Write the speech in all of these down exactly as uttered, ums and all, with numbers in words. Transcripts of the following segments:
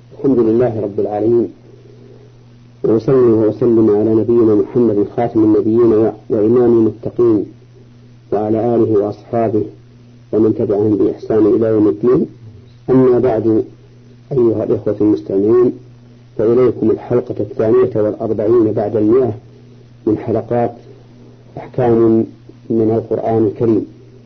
الحمد لله رب العالمين، وصلى وسلم على نبينا محمد خاتم النبيين وإمام المتقين وعلى آله وأصحابه ومن تبعهم بإحسان إلى يوم الدين. أما بعد، أيها الإخوة المستمعين، فإليكم الحلقة الثانية والأربعين بعد المئة من حلقات أحكام من القرآن الكريم.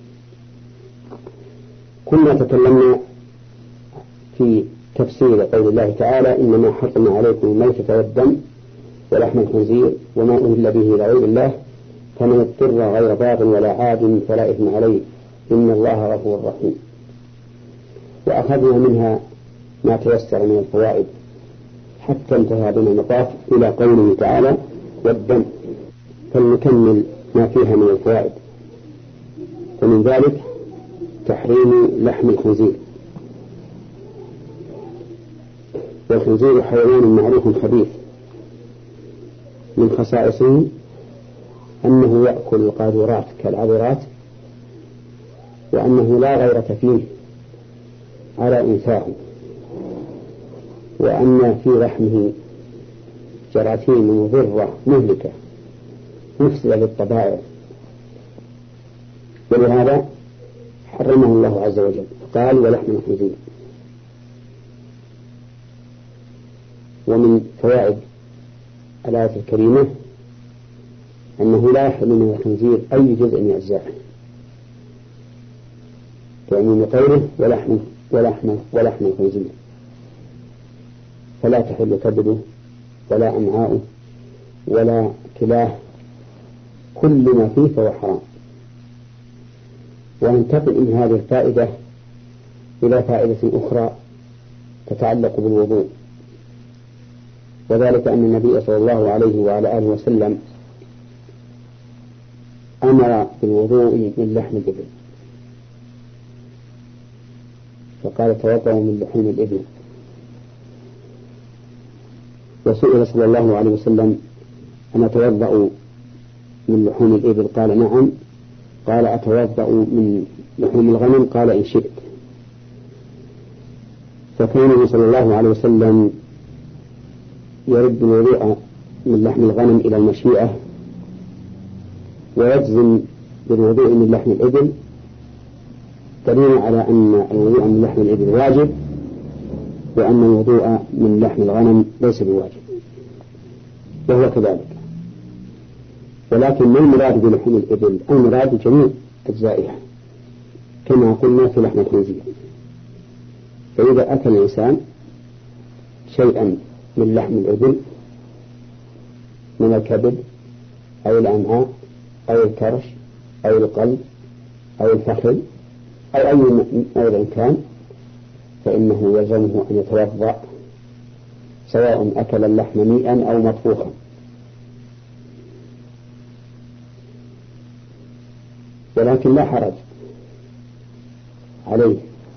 كنا تكلمنا في تفسير قول الله تعالى: إنما حرم عليكم الميتة والدم ولحم الخنزير وما أهل به لغير الله فمن اضطر غير باغ ولا عاد فلا إثم عليه إن الله غفور رحيم. وأخذنا منها ما تيسر من الفوائد حتى انتهى بنا المطاف إلى قوله تعالى: والدم. فلنكمل ما فيها من الفوائد. ومن ذلك تحريم لحم الخنزير. والخنزير حيوان معروف خبيث، من خصائصه أنه يأكل القاذورات كالعذرات، وأنه لا غيرة فيه على إنثاه، وأن في لحمه جراثيم مضرة مهلكة مفسدة للطبائع، ولهذا حرمه الله عز وجل قال: ولحم الخنزير. ومن فوائد الآية الكريمة أنه لا يحل من الخنزير أي جزء من أجزائه، فمن قوله ولحم ولحم ولحم الخنزير، فلا تحل كبده ولا أمعاؤه ولا كلاه، كل ما فيه فهو حرام. وننتقل من هذه الفائدة إلى فائدة أخرى تتعلق بالوضوء، وذلك أن النبي صلى الله عليه وعلى آله وسلم أمر بالوضوء من لحم الإبل، فقال: توضؤوا من لحوم الإبل. وسئل صلى الله عليه وسلم: أنا أتوضأ من لحوم الإبل؟ قال: نعم. قال: أتوضأ من لحوم الغنم؟ قال: إن شئت. فكان صلى الله عليه وسلم يرد الوضوء من لحم الغنم إلى المشيئة، ويجزم بالوضوء من لحم الإبل، دليل على أن الوضوء من لحم الإبل واجب، وأن الوضوء من لحم الغنم ليس بواجب، وهو كذلك. ولكن ما المراد بلحم الإبل؟ المراد جميع أجزائها كما قلنا في لحم الخنزير. فإذا أكل الإنسان شيئا من لحم الإبل من الكبد أو الأمعاء أو الكرش أو القلب أو الفخذ أو أي موضع كان، فإنه يلزمه أن يتوضأ، سواء أكل اللحم نيئا أو مطبوخا. ولكن لا حرج عليه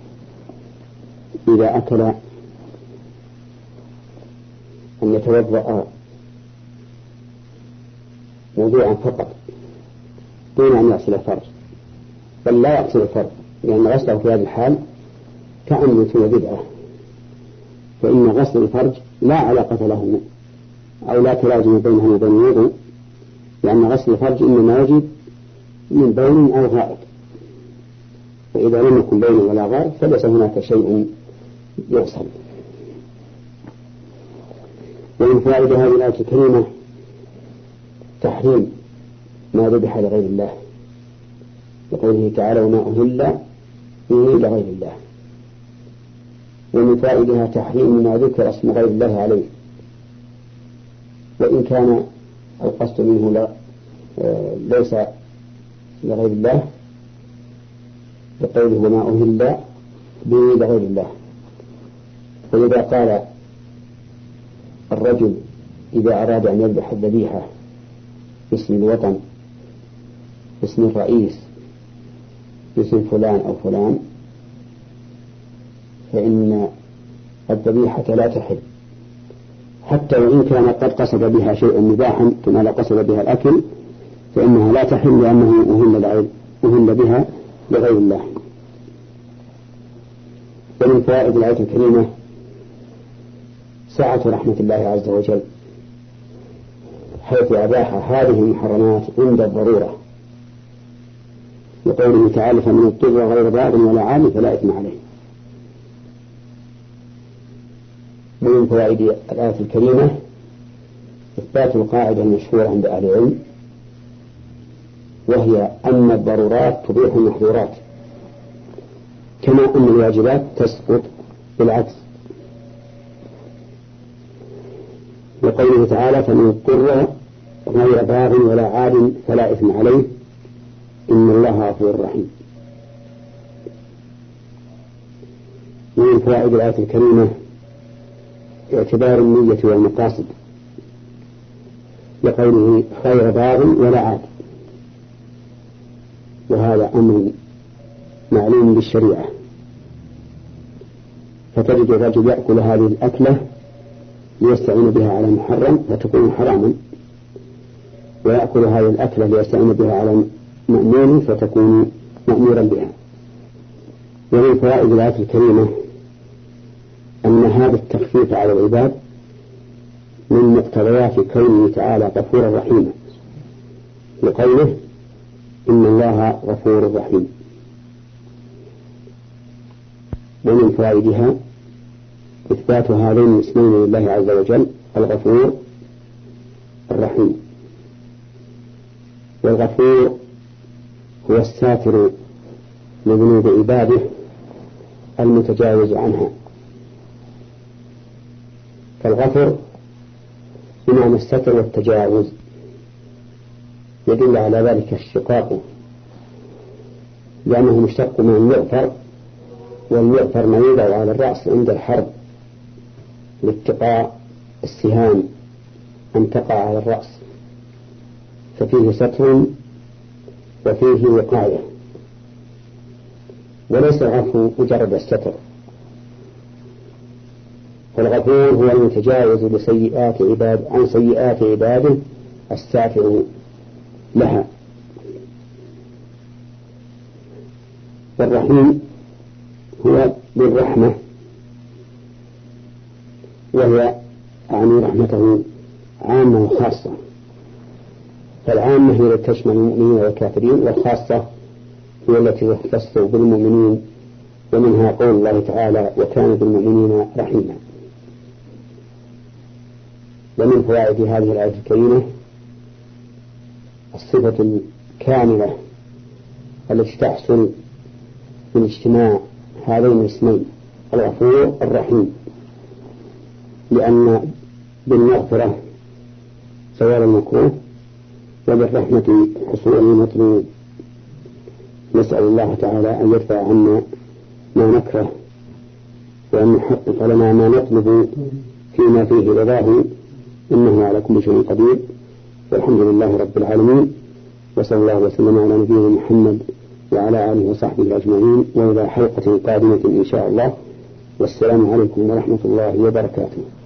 إذا أكل أن يتوضأ وضوءا فقط دون أن يغسل الفرج، بل لا يغسل الفرج، لأن غسله في هذه الحال كأن في بدعة، فإن غسل الفرج لا علاقة له أو لا تلازم بينه وبين الوضوء، لأن غسل الفرج إنما يجب من بول أو غائط، فإذا لم يكن بول ولا غائط فليس هناك شيء يغسل. ومن فوائد هذه الآية الكريمة تحريم ما ذبح لغير الله، وقوله تعالى: وما أهل به لغير الله. ومن فائدها تحريم ما ذكر اسم غير الله عليه، وإن كان القصد منه لا ليس لغير الله، بقوله وما أهل به لغير الله. وإذا قال الرجل إذا أراد أن يذبح الذبيحة باسم الوطن، باسم الرئيس، باسم فلان أو فلان، فإن الذبيحة لا تحل، حتى وإن كان قد قصد بها شيئا مباحا كما لا قصد بها الأكل، فإنها لا تحل لأنه أهل أهل بها لغير الله. ومن فوائد الآية الكريمة سعة رحمة الله عز وجل، حيث أباح هذه المحرمات عند الضرورة، لقوله تعالى: فمن اضطر غير باغ ولا عاد فلا إثم عليه. ومن فوائد الآية الكريمة إثبات القاعدة المشهورة عند أهل العلم، وهي أن الضرورات تبيح المحظورات، كما أن الواجبات تسقط بالعكس. وقوله تعالى: فمن اضطر غير باغ ولا عاد فلا إثم عليه إن الله غفور رحيم. ومن فوائد الآية الكريمة اعتبار النية والمقاصد، لقوله: غير باغ ولا عاد، وهذا أمر معلوم بالشريعة، فتجد الرجل يأكل هذه الأكلة ليستعين بها على محرم فتكون حراما، ويأكل هذه الأكلة ليستعين بها على مأمور فتكون مأمورا بها. ومن فوائد الآية الكريمة أن هذا التخفيف على العباد من مقتضيات كونه تعالى غفورا رحيما، لقوله: إن الله غفور رحيم. ومن فوائدها إثبات هذين الاسمين لله عز وجل: الغفور الرحيم. والغفور هو الساتر لذنوب عباده المتجاوز عنها، فالغفر بمعنى الستر والتجاوز، يدل على ذلك الشقاق، لأنه مشتق من المغفر، والمغفر ما يوضع على الرأس عند الحرب لاتقاء السهام أن تقع على الرأس، ففيه ستر وفيه وقاية، وليس العفو مجرد الستر. فالغفور هو المتجاوز لسيئات عباد عن سيئات عباده الساتر لها. والرحيم هو بالرحمة، وهي أعني رحمته عامة وخاصة، فالعامة هي التي تشمل المؤمنين والكافرين، والخاصة هي التي تختص بالمؤمنين، ومنها قول الله تعالى: وكان بالمؤمنين رحيما. ومن فوائد هذه الآية الكريمة الصفة الكاملة التي تحصل من اجتماع هذين الاسمين: الغفور الرحيم، لأن بالمغفرة زوال المكروه، وبالرحمة حصول المطلوب. نسأل الله تعالى أن يدفع عنا ما نكره، وأن يحقق لنا ما نطلب فيما فيه رضاه، إنه على كل شيء قدير. والحمد لله رب العالمين، وصلى الله وسلم على نبينا محمد وعلى آله وصحبه أجمعين، وإلى حلقة قادمة إن شاء الله. والسلام عليكم ورحمة الله وبركاته.